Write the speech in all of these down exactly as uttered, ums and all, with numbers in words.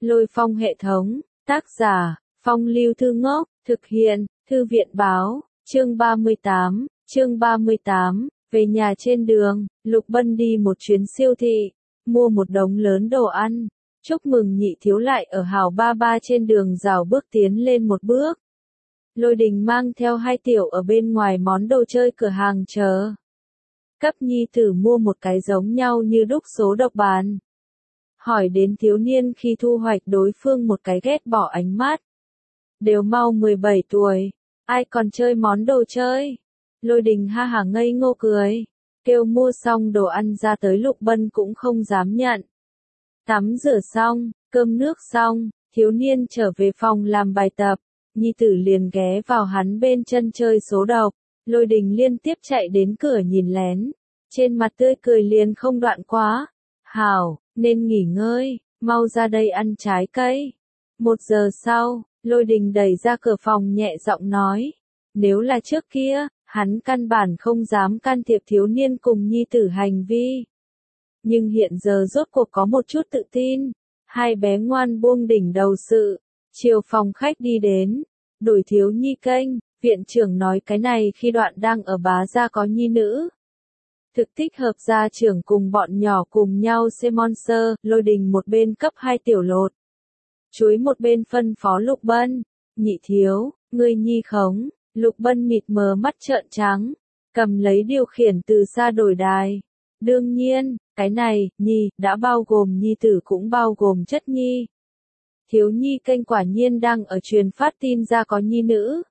Lôi Phong hệ thống, tác giả, Phong Lưu Thư Ngốc, thực hiện, Thư viện báo, chương ba mươi tám, chương ba mươi tám, về nhà trên đường, Lục Bân đi một chuyến siêu thị, mua một đống lớn đồ ăn, chúc mừng nhị thiếu lại ở hào ba ba trên đường rảo bước tiến lên một bước. Lôi Đình mang theo hai tiểu ở bên ngoài món đồ chơi cửa hàng chờ. Cấp nhi tử mua một cái giống nhau như đúc số độc bàn. Hỏi đến thiếu niên khi thu hoạch đối phương một cái ghét bỏ ánh mắt. Đều mau mười bảy tuổi, ai còn chơi món đồ chơi? Lôi Đình ha hả ngây ngô cười, kêu mua xong đồ ăn ra tới Lục Bân cũng không dám nhận. Tắm rửa xong, cơm nước xong, thiếu niên trở về phòng làm bài tập, nhi tử liền ghé vào hắn bên chân chơi số độc. Lôi Đình liên tiếp chạy đến cửa nhìn lén, trên mặt tươi cười liền không đoạn quá. Hảo, nên nghỉ ngơi, mau ra đây ăn trái cây. Một giờ sau, Lôi Đình đẩy ra cửa phòng nhẹ giọng nói. Nếu là trước kia, hắn căn bản không dám can thiệp thiếu niên cùng nhi tử hành vi. Nhưng hiện giờ rốt cuộc có một chút tự tin. Hai bé ngoan buông đỉnh đầu sự, chiều phòng khách đi đến, đổi thiếu nhi kênh. Viện trưởng nói cái này khi đoạn đang ở bá gia có nhi nữ. Thực thích hợp gia trưởng cùng bọn nhỏ cùng nhau xem monster, Lôi Đình một bên cấp hai tiểu lột. Chuối một bên phân phó Lục Bân, nhị thiếu, ngươi nhi khống, Lục Bân mịt mờ mắt trợn trắng, cầm lấy điều khiển từ xa đổi đài. Đương nhiên, cái này, nhi, đã bao gồm nhi tử cũng bao gồm chất nhi. Thiếu nhi kênh quả nhiên đang ở truyền phát tin ra có nhi nữ.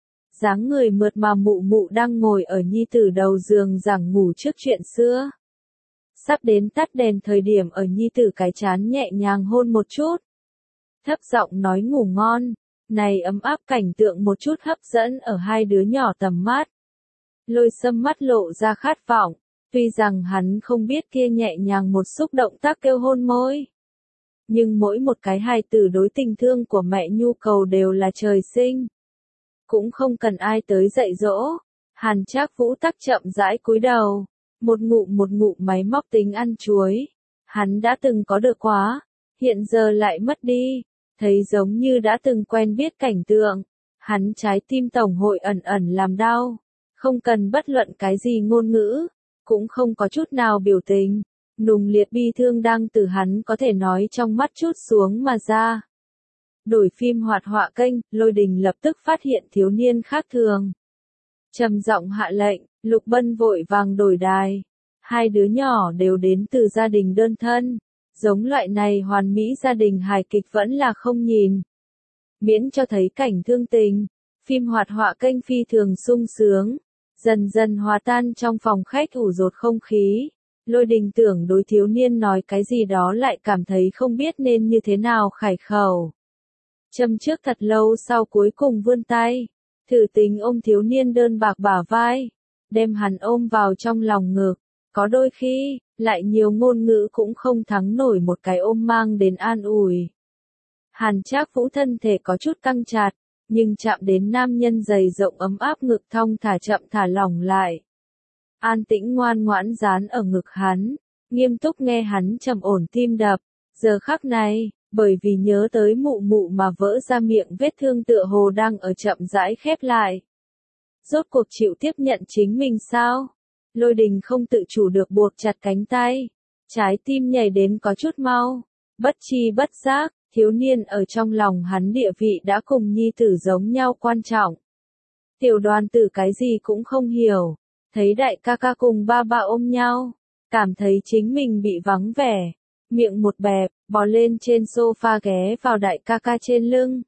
Dáng người mượt mà mụ mụ đang ngồi ở nhi tử đầu giường giảng ngủ trước chuyện xưa. Sắp đến tắt đèn thời điểm ở nhi tử cái chán nhẹ nhàng hôn một chút. Thấp giọng nói ngủ ngon, này ấm áp cảnh tượng một chút hấp dẫn ở hai đứa nhỏ tầm mắt. Lôi Sâm mắt lộ ra khát vọng, tuy rằng hắn không biết kia nhẹ nhàng một xúc động tác kêu hôn môi. Nhưng mỗi một cái hài tử đối tình thương của mẹ nhu cầu đều là trời sinh. Cũng không cần ai tới dạy dỗ. Hàn Trác Vũ tắc chậm rãi cúi đầu, một ngụm một ngụm máy móc tính ăn chuối. Hắn đã từng có được quá, hiện giờ lại mất đi, thấy giống như đã từng quen biết cảnh tượng. Hắn trái tim tổng hội ẩn ẩn làm đau, không cần bất luận cái gì ngôn ngữ, cũng không có chút nào biểu tình. Nùng liệt bi thương đang từ hắn có thể nói trong mắt chút xuống mà ra. Đổi phim hoạt họa kênh, Lôi Đình lập tức phát hiện thiếu niên khác thường. Trầm giọng hạ lệnh, Lục Bân vội vàng đổi đài. Hai đứa nhỏ đều đến từ gia đình đơn thân. Giống loại này hoàn mỹ gia đình hài kịch vẫn là không nhìn. Miễn cho thấy cảnh thương tình, phim hoạt họa kênh phi thường sung sướng. Dần dần hòa tan trong phòng khách ủ rột không khí. Lôi Đình tưởng đối thiếu niên nói cái gì đó lại cảm thấy không biết nên như thế nào khải khẩu. Châm trước thật lâu sau cuối cùng vươn tay, thử tính ôm thiếu niên đơn bạc bả vai, đem hắn ôm vào trong lòng ngực. Có đôi khi, lại nhiều ngôn ngữ cũng không thắng nổi một cái ôm mang đến an ủi. Hàn Trác Vũ thân thể có chút căng chặt, nhưng chạm đến nam nhân dày rộng ấm áp ngực thong thả chậm thả lỏng lại. An tĩnh ngoan ngoãn dán ở ngực hắn, nghiêm túc nghe hắn trầm ổn tim đập. Giờ khắc này, bởi vì nhớ tới mụ mụ mà vỡ ra miệng vết thương tựa hồ đang ở chậm rãi khép lại. Rốt cuộc chịu tiếp nhận chính mình sao? Lôi Đình không tự chủ được buộc chặt cánh tay, trái tim nhảy đến có chút mau. Bất chi bất giác, thiếu niên ở trong lòng hắn địa vị đã cùng nhi tử giống nhau quan trọng. Tiểu Đoàn Tử cái gì cũng không hiểu, thấy đại ca ca cùng ba ba ôm nhau, cảm thấy chính mình bị vắng vẻ, miệng một bẹp, bò lên trên sofa ghé vào đại ca ca trên lưng.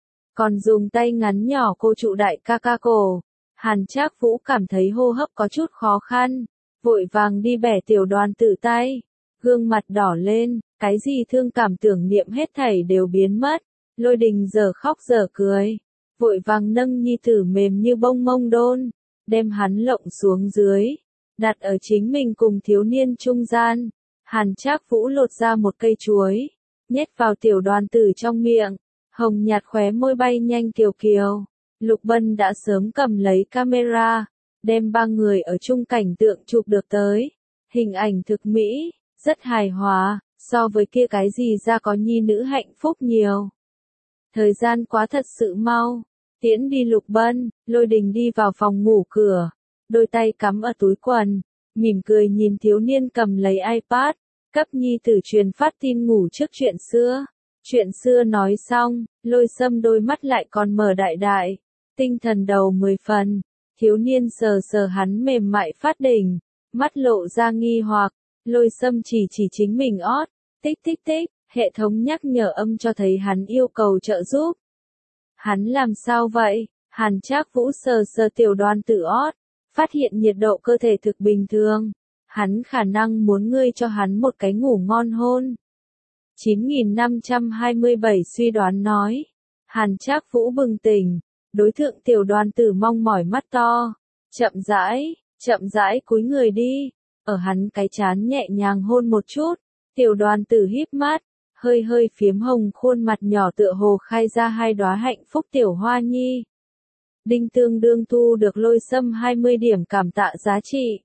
Còn dùng tay ngắn nhỏ cô trụ đại ca ca cổ. Hàn Trác Vũ cảm thấy hô hấp có chút khó khăn, vội vàng đi bẻ Tiểu Đoàn Tử tay, gương mặt đỏ lên, cái gì thương cảm tưởng niệm hết thảy đều biến mất. Lôi Đình giờ khóc giờ cười, vội vàng nâng nhi tử mềm như bông mông đôn, đem hắn lộng xuống dưới, đặt ở chính mình cùng thiếu niên trung gian. Hàn Trác Vũ lột ra một cây chuối, nhét vào Tiểu Đoàn Tử trong miệng, hồng nhạt khóe môi bay nhanh kiều kiều. Lục Bân đã sớm cầm lấy camera, đem ba người ở chung cảnh tượng chụp được tới. Hình ảnh thực mỹ, rất hài hòa, so với kia cái gì ra có nhi nữ hạnh phúc nhiều. Thời gian quá thật sự mau, tiễn đi Lục Bân, Lôi Đình đi vào phòng ngủ cửa, đôi tay cắm ở túi quần, mỉm cười nhìn thiếu niên cầm lấy iPad, cấp nhi tử truyền phát tin ngủ trước chuyện xưa. Chuyện xưa nói xong, Lôi Sâm đôi mắt lại còn mở đại đại, tinh thần đầu mười phần, thiếu niên sờ sờ hắn mềm mại phát đỉnh, mắt lộ ra nghi hoặc, Lôi Sâm chỉ chỉ chính mình ót, tích tích tích, hệ thống nhắc nhở âm cho thấy hắn yêu cầu trợ giúp. Hắn làm sao vậy? Hàn Trác Vũ sờ sờ tiểu Đoàn Tử ót, phát hiện nhiệt độ cơ thể thực bình thường, hắn khả năng muốn ngươi cho hắn một cái ngủ ngon hôn. chín nghìn năm trăm hai mươi bảy suy đoán nói. Hàn Trác Vũ bừng tỉnh, đối thượng tiểu Đoàn Tử mong mỏi mắt to, chậm rãi, chậm rãi cúi người đi, ở hắn cái trán nhẹ nhàng hôn một chút, tiểu Đoàn Tử híp mắt, hơi hơi phiếm hồng khuôn mặt nhỏ tựa hồ khai ra hai đóa hạnh phúc tiểu hoa nhi. Đinh tương đương thu được Lôi Sâm hai mươi điểm cảm tạ giá trị.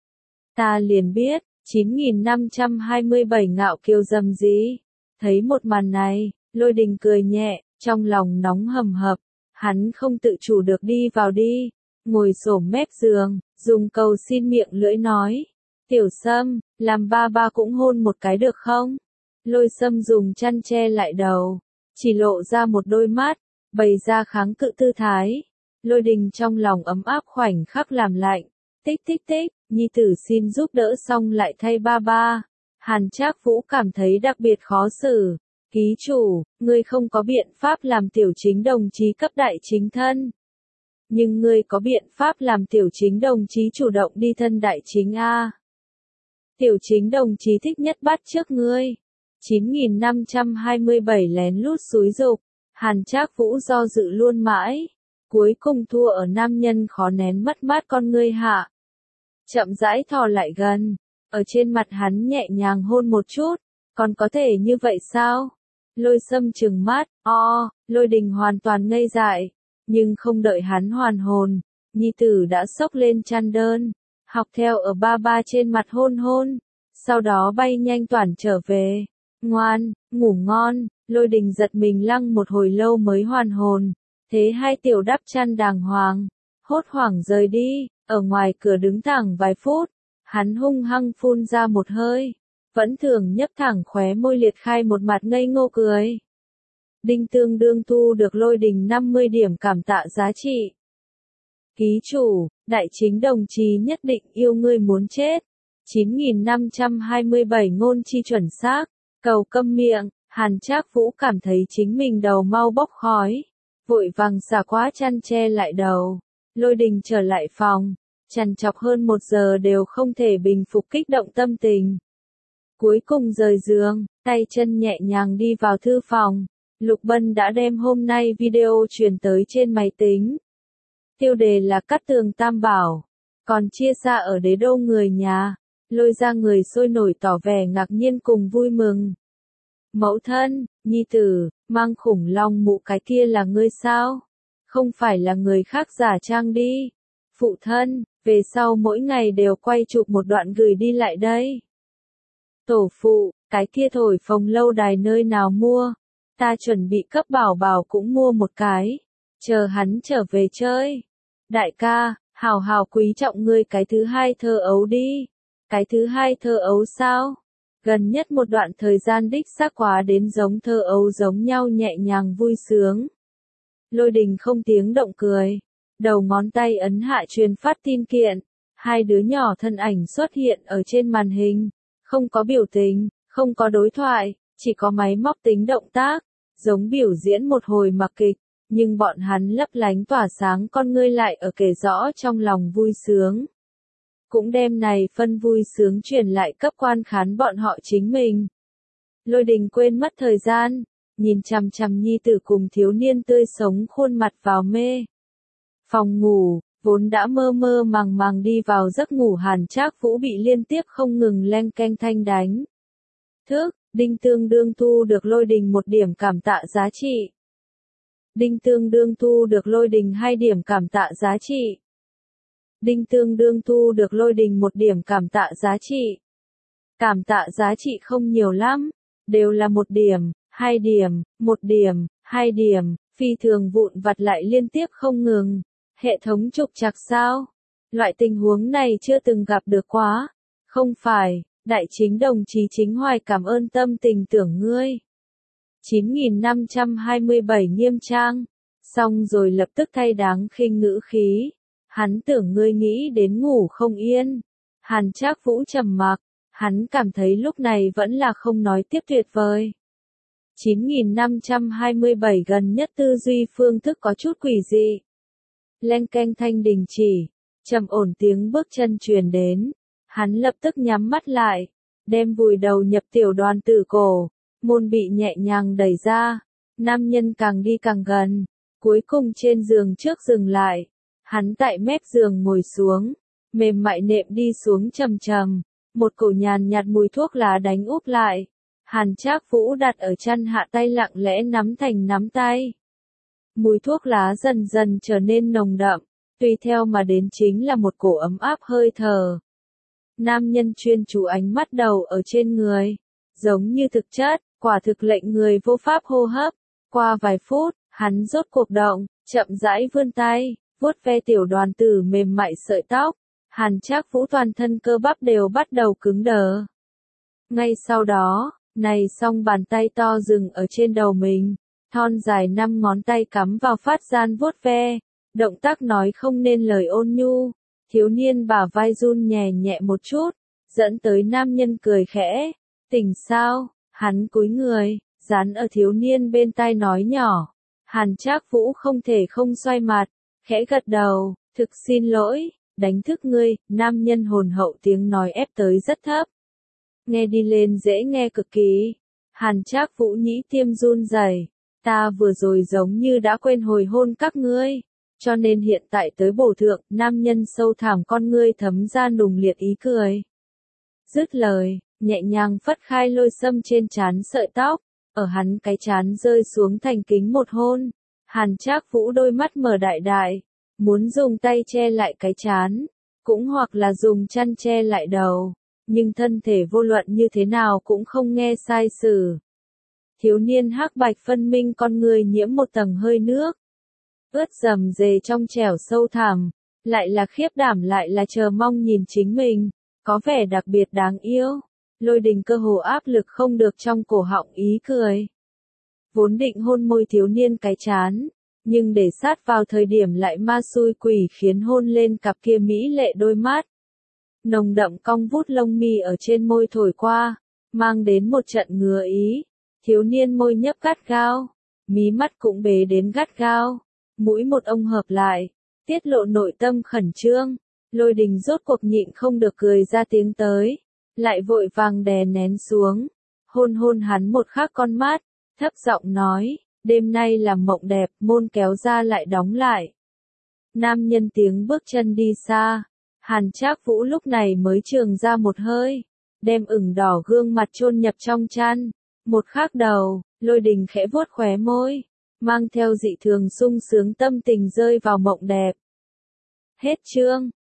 Ta liền biết, chín nghìn năm trăm hai mươi bảy ngạo kiều dầm gì. Thấy một màn này, Lôi Đình cười nhẹ, trong lòng nóng hầm hập, hắn không tự chủ được đi vào đi, ngồi xổm mép giường, dùng cầu xin miệng lưỡi nói. Tiểu Sâm, làm ba ba cũng hôn một cái được không? Lôi Sâm dùng chăn che lại đầu, chỉ lộ ra một đôi mắt, bày ra kháng cự tư thái. Lôi Đình trong lòng ấm áp khoảnh khắc làm lạnh, tích tích tích, nhi tử xin giúp đỡ xong lại thay ba ba. Hàn Trác Vũ cảm thấy đặc biệt khó xử. Ký chủ, ngươi không có biện pháp làm tiểu chính đồng chí cấp đại chính thân. Nhưng ngươi có biện pháp làm tiểu chính đồng chí chủ động đi thân đại chính A. Tiểu chính đồng chí thích nhất bắt trước ngươi. chín nghìn năm trăm hai mươi bảy lén lút xúi dục, Hàn Trác Vũ do dự luôn mãi, cuối cùng thua ở nam nhân khó nén mất mát con ngươi hạ. Chậm rãi thò lại gần, ở trên mặt hắn nhẹ nhàng hôn một chút, còn có thể như vậy sao? Lôi Sâm trừng mắt, o, Lôi Đình hoàn toàn ngây dại, nhưng không đợi hắn hoàn hồn, nhi tử đã xốc lên chăn đơn, học theo ở ba ba trên mặt hôn hôn, sau đó bay nhanh toản trở về. Ngoan, ngủ ngon, Lôi Đình giật mình lăng một hồi lâu mới hoàn hồn, thế hai tiểu đắp chăn đàng hoàng, hốt hoảng rời đi, ở ngoài cửa đứng thẳng vài phút, hắn hung hăng phun ra một hơi, vẫn thường nhấp thẳng khóe môi liệt khai một mặt ngây ngô cười. Đinh tương đương thu được Lôi Đình năm mươi điểm cảm tạ giá trị. Ký chủ, đại chính đồng chí nhất định yêu ngươi muốn chết. chín nghìn năm trăm hai mươi bảy ngôn chi chuẩn xác, cầu câm miệng, Hàn Trác Vũ cảm thấy chính mình đầu mau bốc khói, vội vàng xả quá chăn che lại đầu. Lôi Đình trở lại phòng, trằn trọc hơn một giờ đều không thể bình phục kích động tâm tình. Cuối cùng rời giường, tay chân nhẹ nhàng đi vào thư phòng, Lục Bân đã đem hôm nay video truyền tới trên máy tính. Tiêu đề là Cát Tường Tam Bảo, còn chia xa ở đế đô người nhà, lôi ra người sôi nổi tỏ vẻ ngạc nhiên cùng vui mừng. Mẫu thân, nhi tử, mang khủng long mụ cái kia là ngươi sao? Không phải là người khác giả trang đi. Phụ thân, về sau mỗi ngày đều quay chụp một đoạn gửi đi lại đây. Tổ phụ, cái kia thổi phồng lâu đài nơi nào mua? Ta chuẩn bị cấp bảo bảo cũng mua một cái. Chờ hắn trở về chơi. Đại ca, hào hào quý trọng ngươi cái thứ hai thơ ấu đi. Cái thứ hai thơ ấu sao? Gần nhất một đoạn thời gian đích xác quá đến giống thơ ấu giống nhau nhẹ nhàng vui sướng. Lôi Đình không tiếng động cười. Đầu ngón tay ấn hạ truyền phát tin kiện. Hai đứa nhỏ thân ảnh xuất hiện ở trên màn hình. Không có biểu tình, không có đối thoại, chỉ có máy móc tính động tác. Giống biểu diễn một hồi mặc kịch. Nhưng bọn hắn lấp lánh tỏa sáng con ngươi lại ở kể rõ trong lòng vui sướng. Cũng đem này phân vui sướng truyền lại cấp quan khán bọn họ chính mình. Lôi Đình quên mất thời gian, nhìn chằm chằm nhi tử cùng thiếu niên tươi sống khuôn mặt vào mê. Phòng ngủ, vốn đã mơ mơ màng màng đi vào giấc ngủ Hàn Trác Vũ bị liên tiếp không ngừng leng keng thanh đánh. Thức, Đinh tương đương thu được Lôi Đình một điểm cảm tạ giá trị. Đinh tương đương thu được Lôi Đình hai điểm cảm tạ giá trị. Đinh tương đương thu được Lôi Đình một điểm cảm tạ giá trị. Cảm tạ giá trị không nhiều lắm, đều là một điểm, hai điểm, một điểm, hai điểm, phi thường vụn vặt lại liên tiếp không ngừng. Hệ thống trục trặc sao? Loại tình huống này chưa từng gặp được quá. Không phải, đại chính đồng chí Chính Hoài cảm ơn tâm tình tưởng ngươi. chín nghìn năm trăm hai mươi bảy nghiêm trang. Xong rồi lập tức thay đáng khinh ngữ khí. Hắn tưởng ngươi nghĩ đến ngủ không yên. Hàn Trác Vũ trầm mặc, hắn cảm thấy lúc này vẫn là không nói tiếp tuyệt vời. chín nghìn năm trăm hai mươi bảy gần nhất tư duy phương thức có chút quỷ dị. Leng keng thanh đình chỉ, trầm ổn tiếng bước chân truyền đến. Hắn lập tức nhắm mắt lại, đem vùi đầu nhập tiểu đoàn tử cổ, môn bị nhẹ nhàng đẩy ra. Nam nhân càng đi càng gần, cuối cùng trên giường trước dừng lại. Hắn tại mép giường ngồi xuống, mềm mại nệm đi xuống trầm trầm, một cổ nhàn nhạt mùi thuốc lá đánh úp lại. Hàn Trác Vũ đặt ở chân hạ tay lặng lẽ nắm thành nắm tay. Mùi thuốc lá dần dần trở nên nồng đậm, tùy theo mà đến chính là một cổ ấm áp hơi thở. Nam nhân chuyên chú ánh mắt đầu ở trên người, giống như thực chất, quả thực lệnh người vô pháp hô hấp. Qua vài phút, hắn rốt cuộc động, chậm rãi vươn tay, vuốt ve tiểu đoàn tử mềm mại sợi tóc. Hàn Trác Vũ toàn thân cơ bắp đều bắt đầu cứng đờ. Ngay sau đó, này song bàn tay to dừng ở trên đầu mình, thon dài năm ngón tay cắm vào phát gian vuốt ve, động tác nói không nên lời ôn nhu. Thiếu niên bả vai run nhẹ nhẹ một chút, dẫn tới nam nhân cười khẽ. Tỉnh sao? Hắn cúi người, dán ở thiếu niên bên tai nói nhỏ. Hàn Trác Vũ không thể không xoay mặt, khẽ gật đầu, thực xin lỗi, đánh thức ngươi. Nam nhân hồn hậu tiếng nói ép tới rất thấp. Nghe đi lên dễ nghe cực kỳ. Hàn Trác Vũ nhĩ tiêm run rẩy, ta vừa rồi giống như đã quên hồi hôn các ngươi, cho nên hiện tại tới bổ thượng. Nam nhân sâu thẳm con ngươi thấm ra nùng liệt ý cười. Dứt lời, nhẹ nhàng phất khai lôi sâm trên trán sợi tóc, ở hắn cái trán rơi xuống thành kính một hôn. Hàn Trác Vũ đôi mắt mở đại đại, muốn dùng tay che lại cái trán, cũng hoặc là dùng chăn che lại đầu, nhưng thân thể vô luận như thế nào cũng không nghe sai sử. Thiếu niên hắc bạch phân minh con người nhiễm một tầng hơi nước, ướt rầm rề trong trẻo sâu thẳm, lại là khiếp đảm lại là chờ mong nhìn chính mình, có vẻ đặc biệt đáng yêu. Lôi Đình cơ hồ áp lực không được trong cổ họng ý cười. Vốn định hôn môi thiếu niên cái chán, nhưng để sát vào thời điểm lại ma xui quỷ khiến hôn lên cặp kia mỹ lệ đôi mắt. Nồng đậm cong vút lông mi ở trên môi thổi qua, mang đến một trận ngứa ý. Thiếu niên môi nhấp gắt gao, mí mắt cũng bế đến gắt gao, mũi một ông hợp lại, tiết lộ nội tâm khẩn trương. Lôi Đình rốt cuộc nhịn không được cười ra tiếng tới, lại vội vàng đè nén xuống, hôn hôn hắn một khắc con mắt, thấp giọng nói, đêm nay là mộng đẹp. Môn kéo ra lại đóng lại. Nam nhân tiếng bước chân đi xa, Hàn Trác Vũ lúc này mới trường ra một hơi, đem ửng đỏ gương mặt chôn nhập trong chăn. Một khắc đầu, Lôi Đình khẽ vuốt khóe môi, mang theo dị thường sung sướng tâm tình rơi vào mộng đẹp. Hết chương.